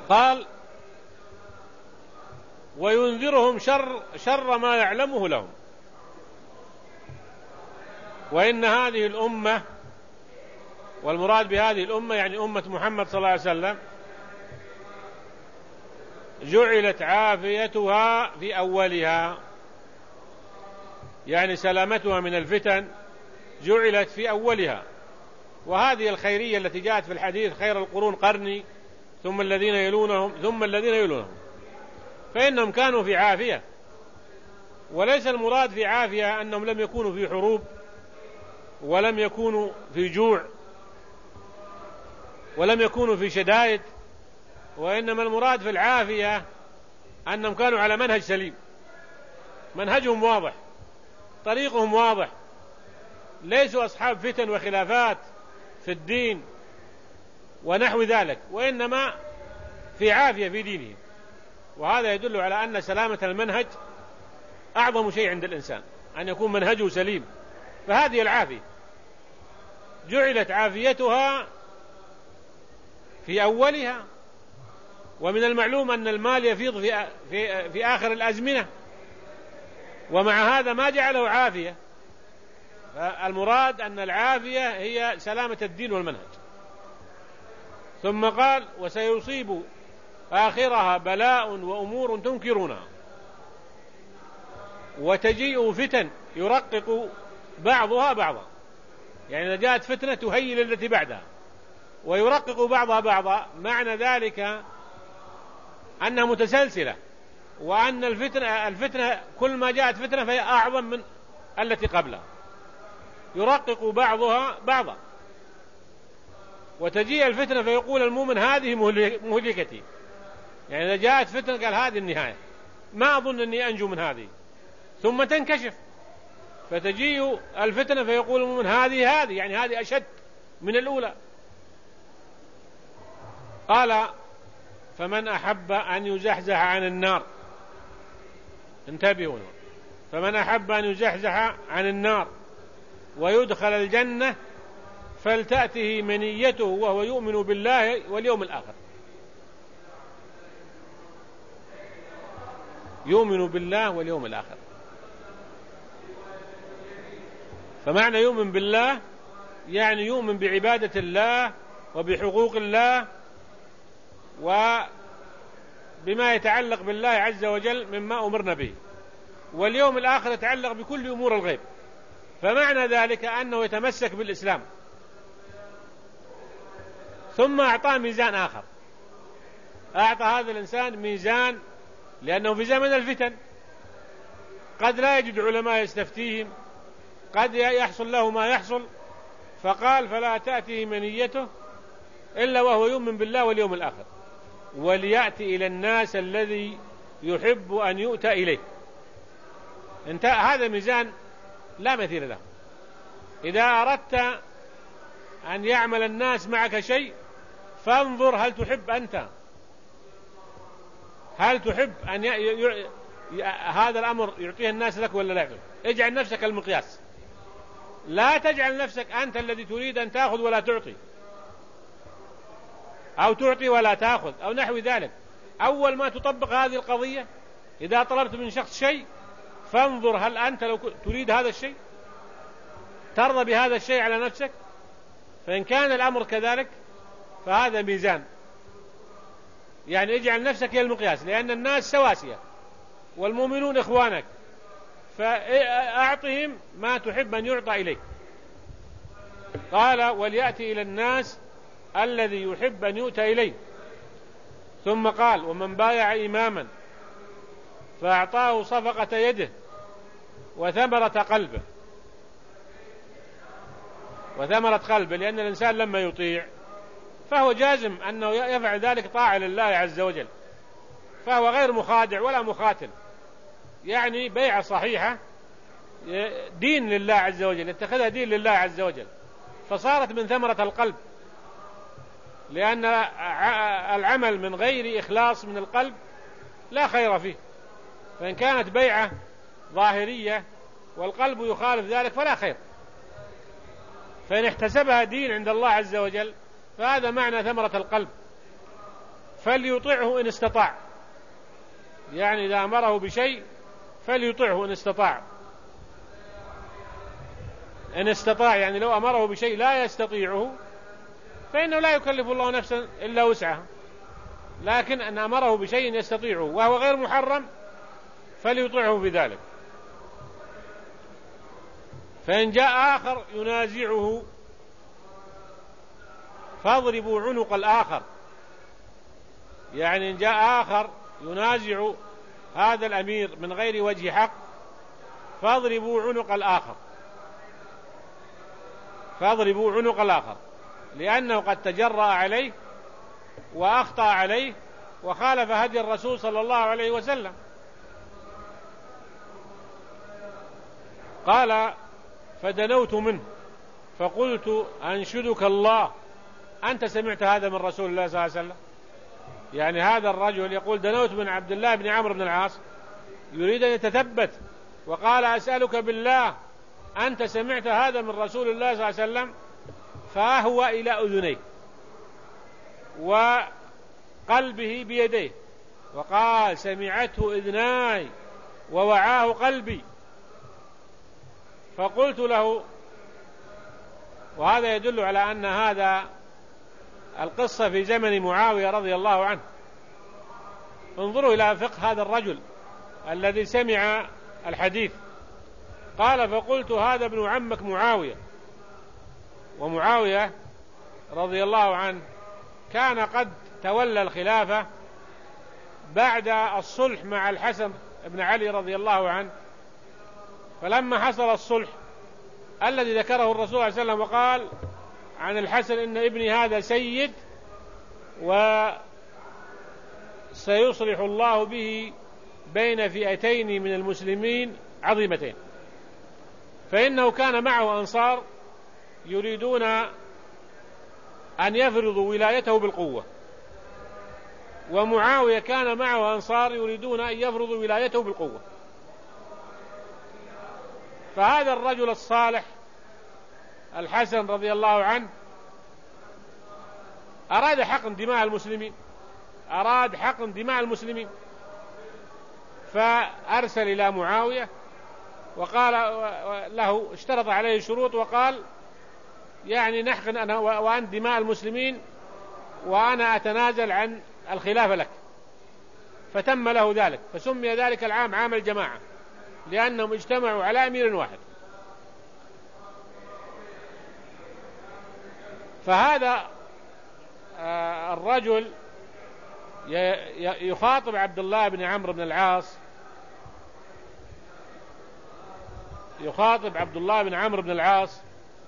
قال وينذرهم شر ما يعلمه لهم. وإن هذه الأمة، والمراد بهذه الأمة يعني أمة محمد صلى الله عليه وسلم، جعلت عافيتها في أولها، يعني سلامتها من الفتن جعلت في أولها. وهذه الخيرية التي جاءت في الحديث خير القرون قرني ثم الذين يلونهم ثم الذين يلونهم، فإنهم كانوا في عافية. وليس المراد في عافية أنهم لم يكونوا في حروب ولم يكونوا في جوع ولم يكونوا في شدائد، وإنما المراد في العافية أنهم كانوا على منهج سليم، منهجهم واضح، طريقهم واضح، ليسوا أصحاب فتن وخلافات في الدين ونحو ذلك، وإنما في عافية في دينهم. وهذا يدل على أن سلامة المنهج أعظم شيء عند الإنسان، أن يكون منهجه سليم. فهذه العافية جعلت عافيتها في أولها. ومن المعلوم أن المال يفيض في آخر الأزمنة، ومع هذا ما جعله عافية. فالمراد أن العافية هي سلامة الدين والمنهج. ثم قال وسيصيب آخرها بلاء وأمور تنكرونها، وتجيء فتن يرقق بعضها بعضا، يعني إذا جاءت فتنة تهيل التي بعدها ويرقق بعضها بعضا، معنى ذلك أنها متسلسلة، وأن الفتنة كل ما جاءت فتنة فهي أعظم من التي قبلها، يرقق بعضها بعضا. وتجيء الفتنة فيقول المؤمن هذه مهلكتي، يعني إذا جاءت فتنة قال هذه النهاية، ما أظن أني أنجو من هذه، ثم تنكشف فتجيء الفتنة فيقول المؤمن هذه يعني هذه أشد من الأولى. قال فمن أحب أن يزحزح عن النار، انتبهوا، فمن أحب أن يزحزح عن النار ويدخل الجنة فلتأته منيته وهو يؤمن بالله واليوم الآخر. يؤمن بالله واليوم الآخر، فمعنى يؤمن بالله يعني يؤمن بعبادة الله وبحقوق الله وبما يتعلق بالله عز وجل مما أمرنا به، واليوم الآخر يتعلق بكل أمور الغيب. فمعنى ذلك أنه يتمسك بالإسلام. ثم أعطاه ميزان آخر، أعطى هذا الإنسان ميزان، لأنه في زمن الفتن قد لا يجد علماء يستفتيهم، قد يحصل له ما يحصل، فقال فلا تأتي منيته إلا وهو يؤمن بالله واليوم الآخر، وليأتي إلى الناس الذي يحب أن يؤتى إليه. انتهى. هذا ميزان لا مثيل له. إذا أردت أن يعمل الناس معك شيء فانظر هل تحب أنت، هل تحب أن هذا الأمر يعطيه الناس لك ولا لا. اجعل نفسك المقياس، لا تجعل نفسك أنت الذي تريد أن تأخذ ولا تعطي، أو تعطي ولا تأخذ أو نحو ذلك. أول ما تطبق هذه القضية إذا طلبت من شخص شيء فانظر هل أنت لو تريد هذا الشيء ترضى بهذا الشيء على نفسك. فإن كان الأمر كذلك فهذا ميزان، يعني اجعل نفسك هي المقياس، لأن الناس سواسية والمؤمنون إخوانك، فأعطهم ما تحب أن يعطى إليك. قال وليأتي إلى الناس الذي يحب أن يؤتى إليه. ثم قال ومن بايع إماما فأعطاه صفقة يده وثمرة قلبه. وثمرة قلبه لأن الإنسان لما يطيع فهو جازم أنه يفعل ذلك طاعة لله عز وجل، فهو غير مخادع ولا مخاتل، يعني بيعة صحيحة دين لله عز وجل، اتخذها دين لله عز وجل، فصارت من ثمرة القلب، لأن العمل من غير إخلاص من القلب لا خير فيه. فإن كانت بيعة ظاهرية والقلب يخالف ذلك فلا خير. فإن احتسبها دين عند الله عز وجل فهذا معنى ثمرة القلب. فليطعه إن استطاع، يعني إذا أمره بشيء فليطعه إن استطاع. إن استطاع يعني لو أمره بشيء لا يستطيعه فإنه لا يكلف الله نفسا إلا وسعها، لكن أن أمره بشيء يستطيعه وهو غير محرم فليطعه بذلك. فإن جاء آخر ينازعه فاضربوا عنق الآخر، يعني إن جاء آخر ينازع هذا الأمير من غير وجه حق فاضربوا عنق الآخر، فاضربوا عنق الآخر، لأنه قد تجرأ عليه وأخطأ عليه وخالف هدي الرسول صلى الله عليه وسلم. قال فدنوت منه فقلت أنشدك الله أنت سمعت هذا من رسول الله صلى الله عليه وسلم؟ يعني هذا الرجل يقول دنوت من عبد الله بن عمرو بن العاص يريد أن يتثبت، وقال أسألك بالله أنت سمعت هذا من رسول الله صلى الله عليه وسلم؟ فأهوى إلى أذنيه وقلبه بيديه وقال سمعته إذناي ووعاه قلبي. فقلت له، وهذا يدل على أن هذا القصة في زمن معاوية رضي الله عنه. انظروا إلى فقه هذا الرجل الذي سمع الحديث. قال فقلت هذا ابن عمك معاوية، ومعاوية رضي الله عنه كان قد تولى الخلافة بعد الصلح مع الحسن بن علي رضي الله عنه. فلما حصل الصلح الذي ذكره الرسول صلى الله عليه وسلم وقال عن الحسن إن ابني هذا سيد وسيصلح الله به بين فئتين من المسلمين عظيمتين، فإنه كان معه أنصار يريدون أن يفرضوا ولايته بالقوة، ومعاوية كان معه أنصار يريدون أن يفرضوا ولايته بالقوة. فهذا الرجل الصالح الحسن رضي الله عنه أراد حقن دماء المسلمين، أراد حقن دماء المسلمين، فأرسل إلى معاوية وقال له، اشترط عليه شروط وقال يعني نحقن أنا وأنت دماء المسلمين وأنا أتنازل عن الخلافة لك. فتم له ذلك، فسمي ذلك العام عام الجماعة لأنهم اجتمعوا على أمير واحد. فهذا الرجل يخاطب عبد الله بن عمرو بن العاص، يخاطب عبد الله بن عمرو بن العاص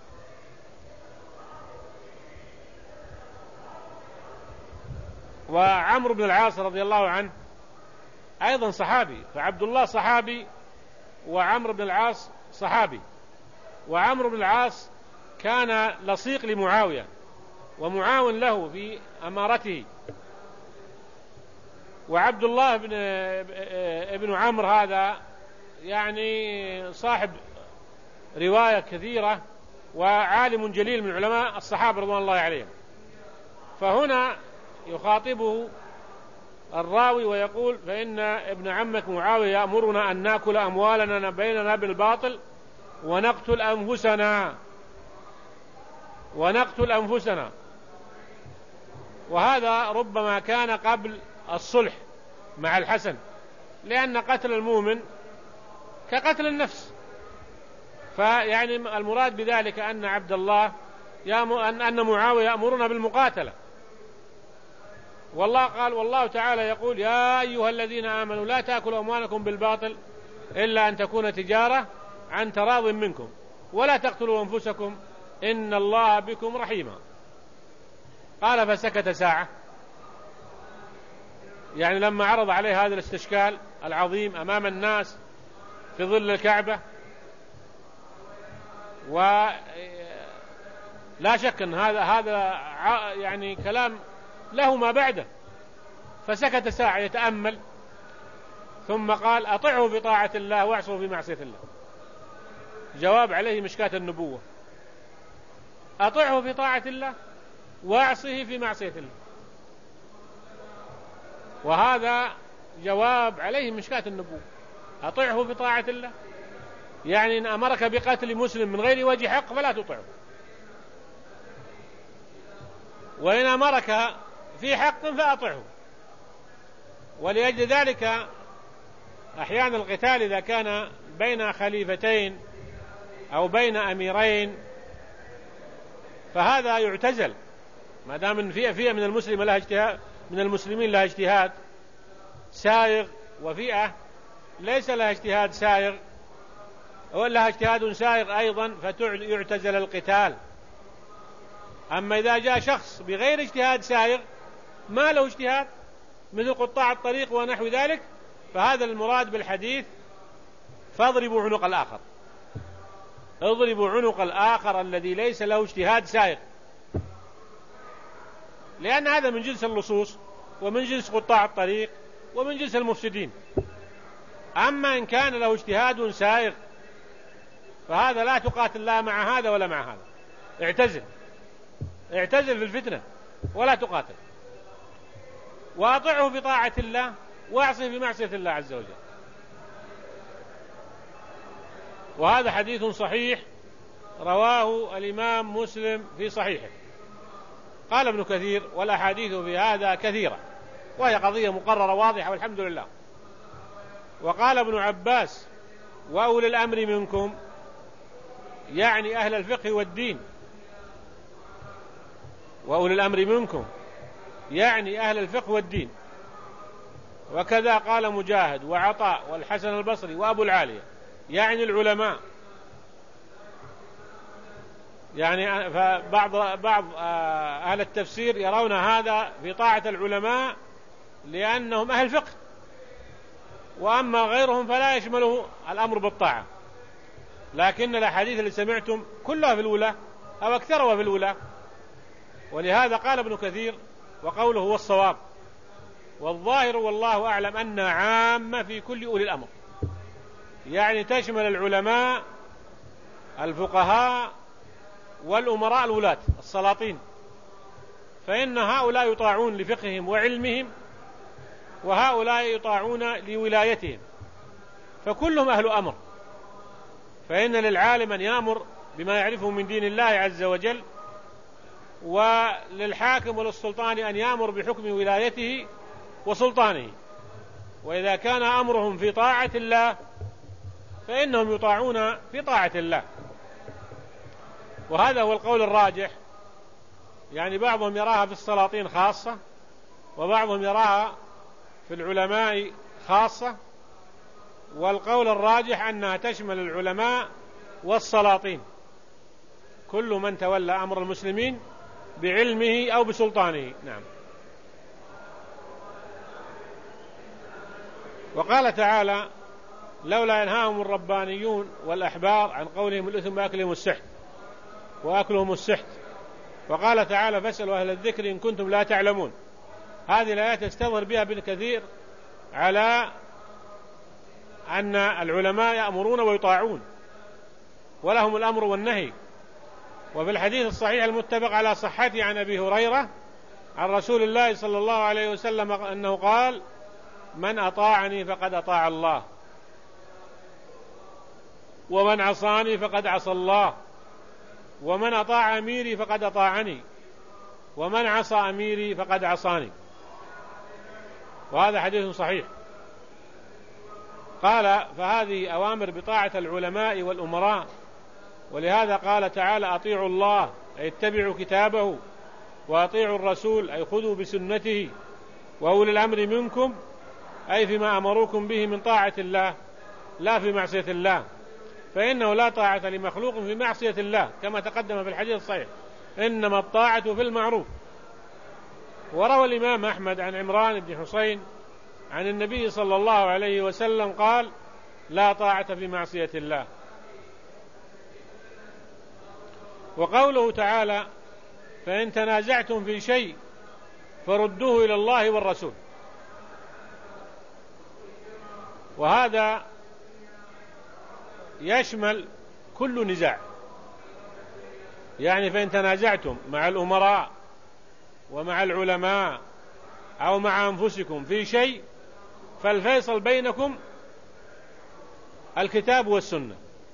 وعمرو بن العاص رضي الله عنه أيضا صحابي، فعبد الله صحابي وعمرو بن العاص صحابي. وعمرو بن العاص كان لصيق لمعاوية ومعاون له في أمارته. وعبد الله ابن عمرو هذا يعني صاحب رواية كثيرة وعالم جليل من علماء الصحابة رضوان الله عليهم. فهنا يخاطبه الراوي ويقول فإن ابن عمك معاوية يأمرنا أن نأكل أموالنا بيننا بالباطل ونقتل أنفسنا. وهذا ربما كان قبل الصلح مع الحسن، لأن قتل المؤمن كقتل النفس. فيعني المراد بذلك أن عبد الله أن معاوية يأمرنا بالمقاتلة. والله قال والله تعالى يقول يا أيها الذين آمنوا لا تأكلوا أموالكم بالباطل إلا أن تكون تجارة عن تراض منكم ولا تقتلوا أنفسكم إن الله بكم رحيما. قال فسكت ساعة، يعني لما عرض عليه هذا الاستشكال العظيم أمام الناس في ظل الكعبة، ولا شك أن هذا يعني كلام له ما بعده. فسكت ساعة يتأمل ثم قال أطعه بطاعة الله واعصه في معصية الله. جواب عليه مشكاة النبوة، أطعه في طاعة الله واعصه في معصية الله. وهذا جواب عليه مشكاة النبوة: أطعه بطاعة الله. يعني إن أمرك بقتل مسلم من غير وجه حق فلا تطعه، وإن أمرك في حق فأطعه. ولأجل ذلك أحيانا القتال إذا كان بين خليفتين أو بين أميرين فهذا يعتزل، ما دام إن فئة من المسلمين لها اجتهاد سائغ، وفئة ليس لها اجتهاد سائغ ولها اجتهاد سائغ أيضا، فيعتزل القتال. أما إذا جاء شخص بغير اجتهاد سائغ ما له اجتهاد مثل قطاع الطريق ونحو ذلك، فهذا المراد بالحديث: فاضربوا عنق الآخر. اضربوا عنق الآخر الذي ليس له اجتهاد سائغ، لأن هذا من جنس اللصوص ومن جنس قطاع الطريق ومن جنس المفسدين. أما إن كان له اجتهاد سائغ فهذا لا تقاتل لا مع هذا ولا مع هذا، اعتزل في الفتنة ولا تقاتل، وأطعه بطاعة الله واعصه بمعصية الله عز وجل. وهذا حديث صحيح رواه الإمام مسلم في صحيحه. قال ابن كثير: والأحاديث في هذا كثيرة، وهي قضية مقررة واضحة والحمد لله. وقال ابن عباس: وأولي الأمر منكم، يعني أهل الفقه والدين. وأولي الأمر منكم يعني أهل الفقه والدين. وكذا قال مجاهد وعطاء والحسن البصري وأبو العالية، يعني العلماء. يعني فبعض أهل التفسير يرون هذا في طاعة العلماء لأنهم أهل فقه، وأما غيرهم فلا يشمله الأمر بالطاعة. لكن الأحاديث اللي سمعتم كلها في الولاة أو أكثرها في الولاة. ولهذا قال ابن كثير: وقوله هو الصواب، والظاهر والله أعلم أن عامة في كل أولي الأمر، يعني تشمل العلماء الفقهاء والأمراء الولاة السلاطين، فإن هؤلاء يطاعون لفقههم وعلمهم، وهؤلاء يطاعون لولايتهم، فكلهم أهل أمر. فإن للعالم أن يأمر بما يعرفه من دين الله عز وجل، وللحاكم وللسلطان أن يأمر بحكم ولايته وسلطانه. وإذا كان أمرهم في طاعة الله فإنهم يطاعون في طاعة الله. وهذا هو القول الراجح. يعني بعضهم يراها في السلاطين خاصة، وبعضهم يراها في العلماء خاصة، والقول الراجح أنها تشمل العلماء والسلاطين، كل من تولى أمر المسلمين بعلمه أو بسلطانه. نعم. وقال تعالى: لولا ينهاهم الربانيون والأحبار عن قولهم الإثم وأكلهم السحت. وقال تعالى: فاسألوا أهل الذكر إن كنتم لا تعلمون. هذه الآيات يستظهر بها ابن كثير على أن العلماء يأمرون ويطاعون ولهم الأمر والنهي. وفي الحديث الصحيح المتفق على صحته عن أبي هريرة عن رسول الله صلى الله عليه وسلم أنه قال: من أطاعني فقد أطاع الله، ومن عصاني فقد عصى الله، ومن أطاع أميري فقد أطاعني، ومن عصى أميري فقد عصاني. وهذا حديث صحيح. قال: فهذه أوامر بطاعة العلماء والأمراء. ولهذا قال تعالى: أطيعوا الله أي اتبعوا كتابه، وأطيعوا الرسول أي خذوا بسنته، وأولي الأمر منكم أي فيما أمروكم به من طاعة الله لا في معصية الله، فإنه لا طاعة لمخلوق في معصية الله، كما تقدم في الحديث الصحيح: إنما الطاعة في المعروف. وروى الإمام أحمد عن عمران بن حسين عن النبي صلى الله عليه وسلم قال: لا طاعة في معصية الله. وقوله تعالى: فإن تنازعتم في شيء فردوه إلى الله والرسول. وهذا يشمل كل نزاع، يعني فإن تنازعتم مع الأمراء ومع العلماء أو مع أنفسكم في شيء فالفيصل بينكم الكتاب والسنة.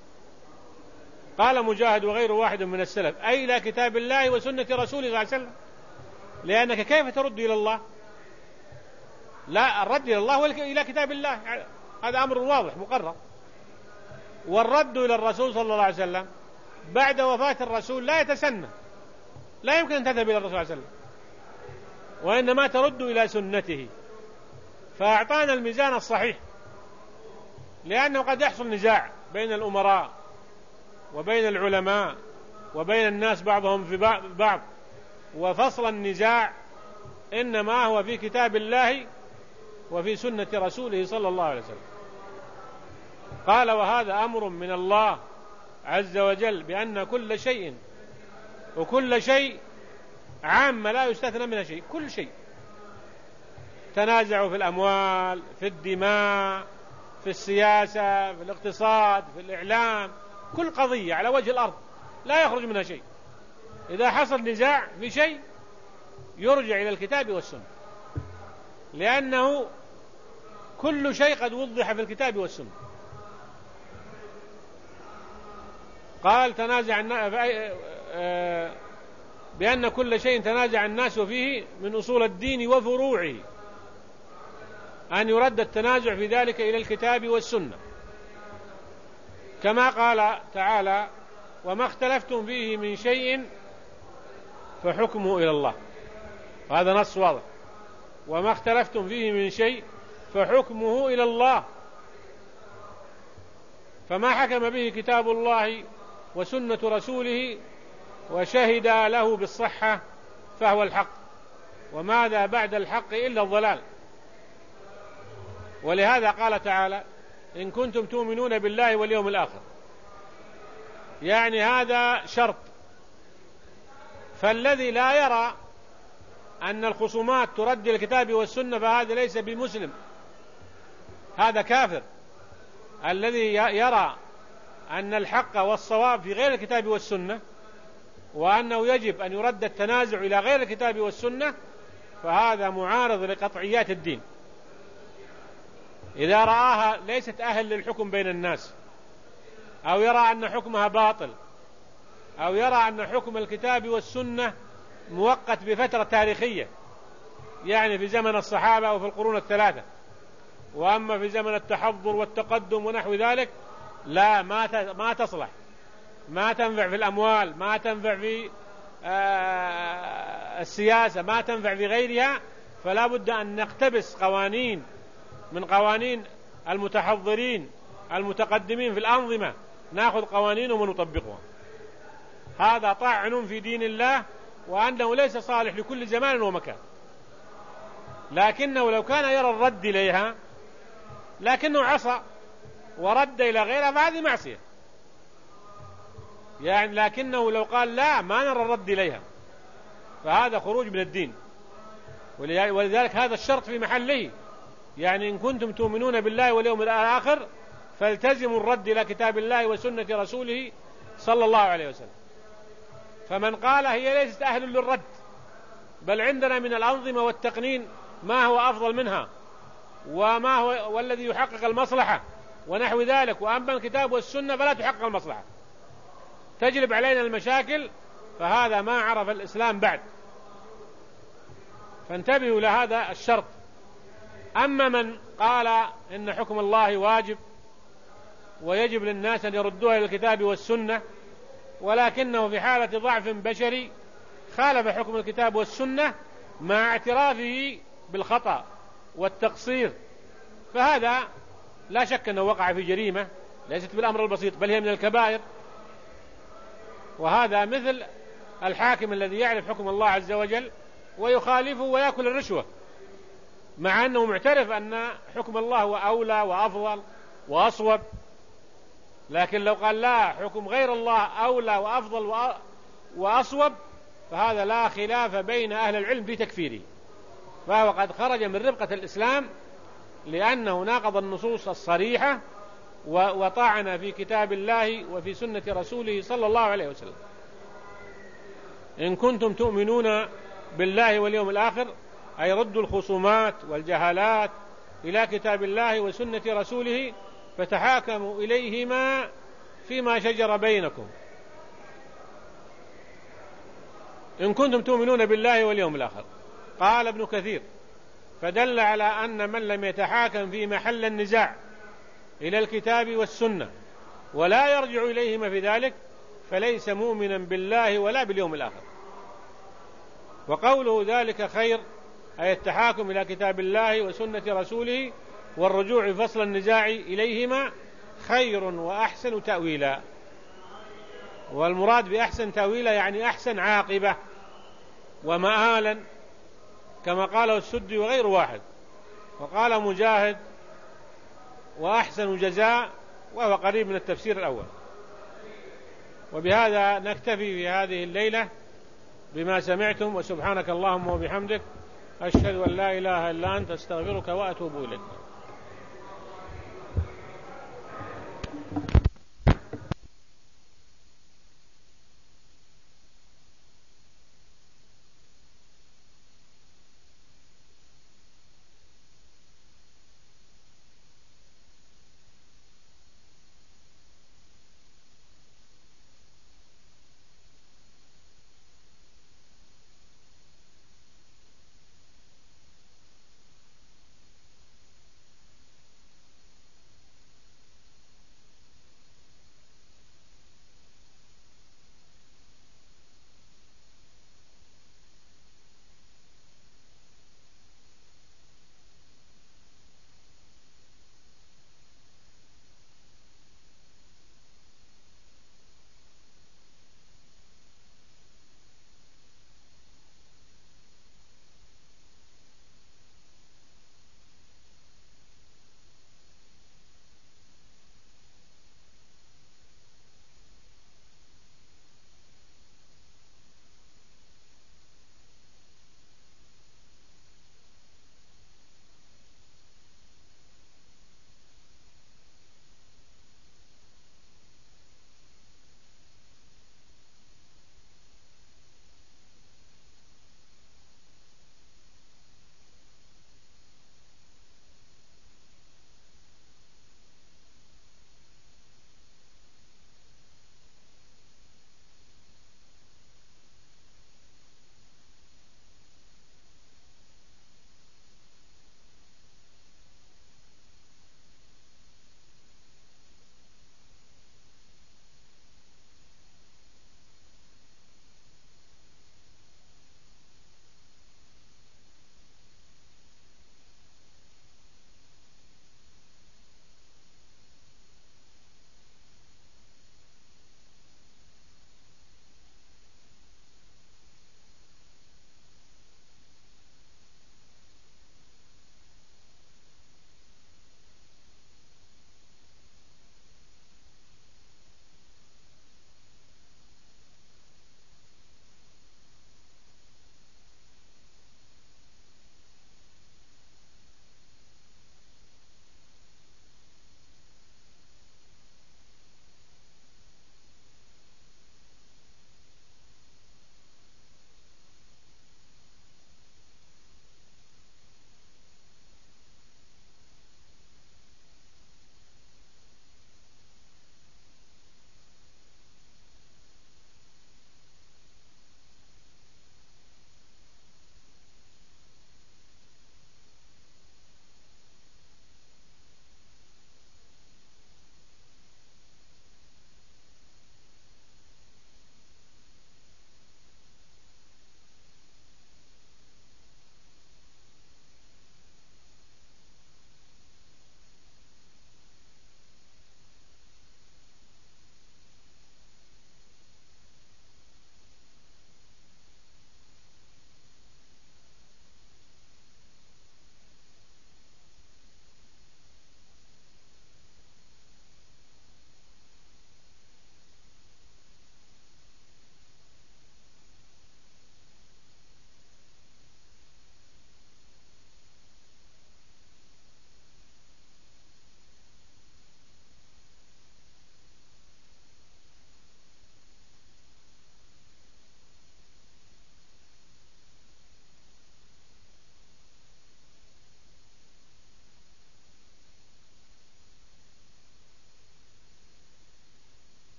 قال مجاهد وغير واحد من السلف أي إلى كتاب الله وسنة رسوله صلى الله عليه وسلم، لأنك كيف ترد إلى الله؟ لا، الرد إلى الله وإلى كتاب الله، هذا أمر واضح مقرر. والرد إلى الرسول صلى الله عليه وسلم بعد وفاة الرسول لا يتسنى، لا يمكن أن تذهب إلى الرسول صلى الله عليه وسلم، وإنما ترد إلى سنته. فأعطانا الميزان الصحيح، لأنه قد يحصل نزاع بين الأمراء وبين العلماء وبين الناس بعضهم في بعض، وفصل النزاع إنما هو في كتاب الله وفي سنة رسوله صلى الله عليه وسلم. قال وهذا أمر من الله عز وجل بأن كل شيء، وكل شيء عام لا يستثنى منها شيء، كل شيء تنازعوا في الأموال، في الدماء، في السياسة، في الاقتصاد، في الإعلام، كل قضية على وجه الأرض لا يخرج منها شيء. إذا حصل نزاع في شيء يرجع إلى الكتاب والسنة، لأنه كل شيء قد وضح في الكتاب والسنة. قال تنازع بأن كل شيء تنازع الناس فيه من أصول الدين وفروعه أن يرد التنازع في ذلك إلى الكتاب والسنة، كما قال تعالى وما اختلفتم فيه من شيء فحكمه إلى الله. هذا نص واضح، وما اختلفتم فيه من شيء فحكمه إلى الله. فما حكم به كتاب الله وسنة رسوله وشهد له بالصحة فهو الحق، وماذا بعد الحق إلا الضلال. ولهذا قال تعالى إن كنتم تؤمنون بالله واليوم الآخر، يعني هذا شرط. فالذي لا يرى أن الخصومات ترد الكتاب والسنة فهذا ليس بمسلم، هذا كافر. الذي يرى أن الحق والصواب في غير الكتاب والسنة وأنه يجب أن يرد التنازع إلى غير الكتاب والسنة فهذا معارض لقطعيات الدين. إذا رآها ليست أهل للحكم بين الناس، أو يرى أن حكمها باطل، أو يرى أن حكم الكتاب والسنة مؤقت بفترة تاريخية، يعني في زمن الصحابة أو في القرون الثلاثة، وأما في زمن التحضر والتقدم ونحو ذلك لا، ما تصلح، ما تنفع في الأموال، ما تنفع في السياسة، ما تنفع في غيرها. فلا بد أن نقتبس قوانين من قوانين المتحضرين المتقدمين في الأنظمة، نأخذ قوانينهم ونطبقها. هذا طعن في دين الله، وأنه ليس صالح لكل زمان ومكان. لكنه لو كان يرى الرد إليها لكنه عصى ورد إلى غيرها فهذه معصية، يعني لكنه لو قال لا ما نرى الرد إليها فهذا خروج من الدين. ولذلك هذا الشرط في محله، يعني إن كنتم تؤمنون بالله واليوم الآخر فالتزموا الرد إلى كتاب الله وسنة رسوله صلى الله عليه وسلم. فمن قال هي ليست أهل للرد، بل عندنا من الأنظمة والتقنين ما هو أفضل منها وما هو والذي يحقق المصلحة ونحو ذلك، وأما الكتاب والسنة فلا تحقق المصلحة، تجلب علينا المشاكل، فهذا ما عرف الإسلام بعد. فانتبهوا لهذا الشرط. أما من قال إن حكم الله واجب ويجب للناس أن يردوها إلى الكتاب والسنة، ولكنه في حالة ضعف بشري خالف حكم الكتاب والسنة مع اعترافه بالخطأ والتقصير، فهذا لا شك أنه وقع في جريمة ليست بالأمر البسيط، بل هي من الكبائر. وهذا مثل الحاكم الذي يعرف حكم الله عز وجل ويخالفه ويأكل الرشوة، مع أنه معترف أن حكم الله هو أولى وأفضل وأصوب، لكن لو قال لا، حكم غير الله أولى وأفضل وأصوب، فهذا لا خلاف بين أهل العلم في تكفيره، فهو قد خرج من ربقة الإسلام لأنه ناقض النصوص الصريحة وطعن في كتاب الله وفي سنة رسوله صلى الله عليه وسلم. إن كنتم تؤمنون بالله واليوم الآخر أي ردوا الخصومات والجهالات إلى كتاب الله وسنة رسوله فتحاكموا إليهما فيما شجر بينكم إن كنتم تؤمنون بالله واليوم الآخر. قال ابن كثير: فدل على أن من لم يتحاكم في محل النزاع إلى الكتاب والسنة ولا يرجع إليهما في ذلك فليس مؤمنا بالله ولا باليوم الآخر. وقوله ذلك خير أي التحاكم إلى كتاب الله وسنة رسوله والرجوع فصل النزاع إليهما خير وأحسن تأويلا. والمراد بأحسن تأويلا يعني أحسن عاقبة ومآلا، كما قاله السدي وغير واحد. وقال مجاهد: وأحسن جزاء، وهو قريب من التفسير الأول. وبهذا نكتفي في هذه الليلة بما سمعتم، وسبحانك اللهم وبحمدك أشهد أن لا إله إلا أنت أستغفرك وأتوب إليك.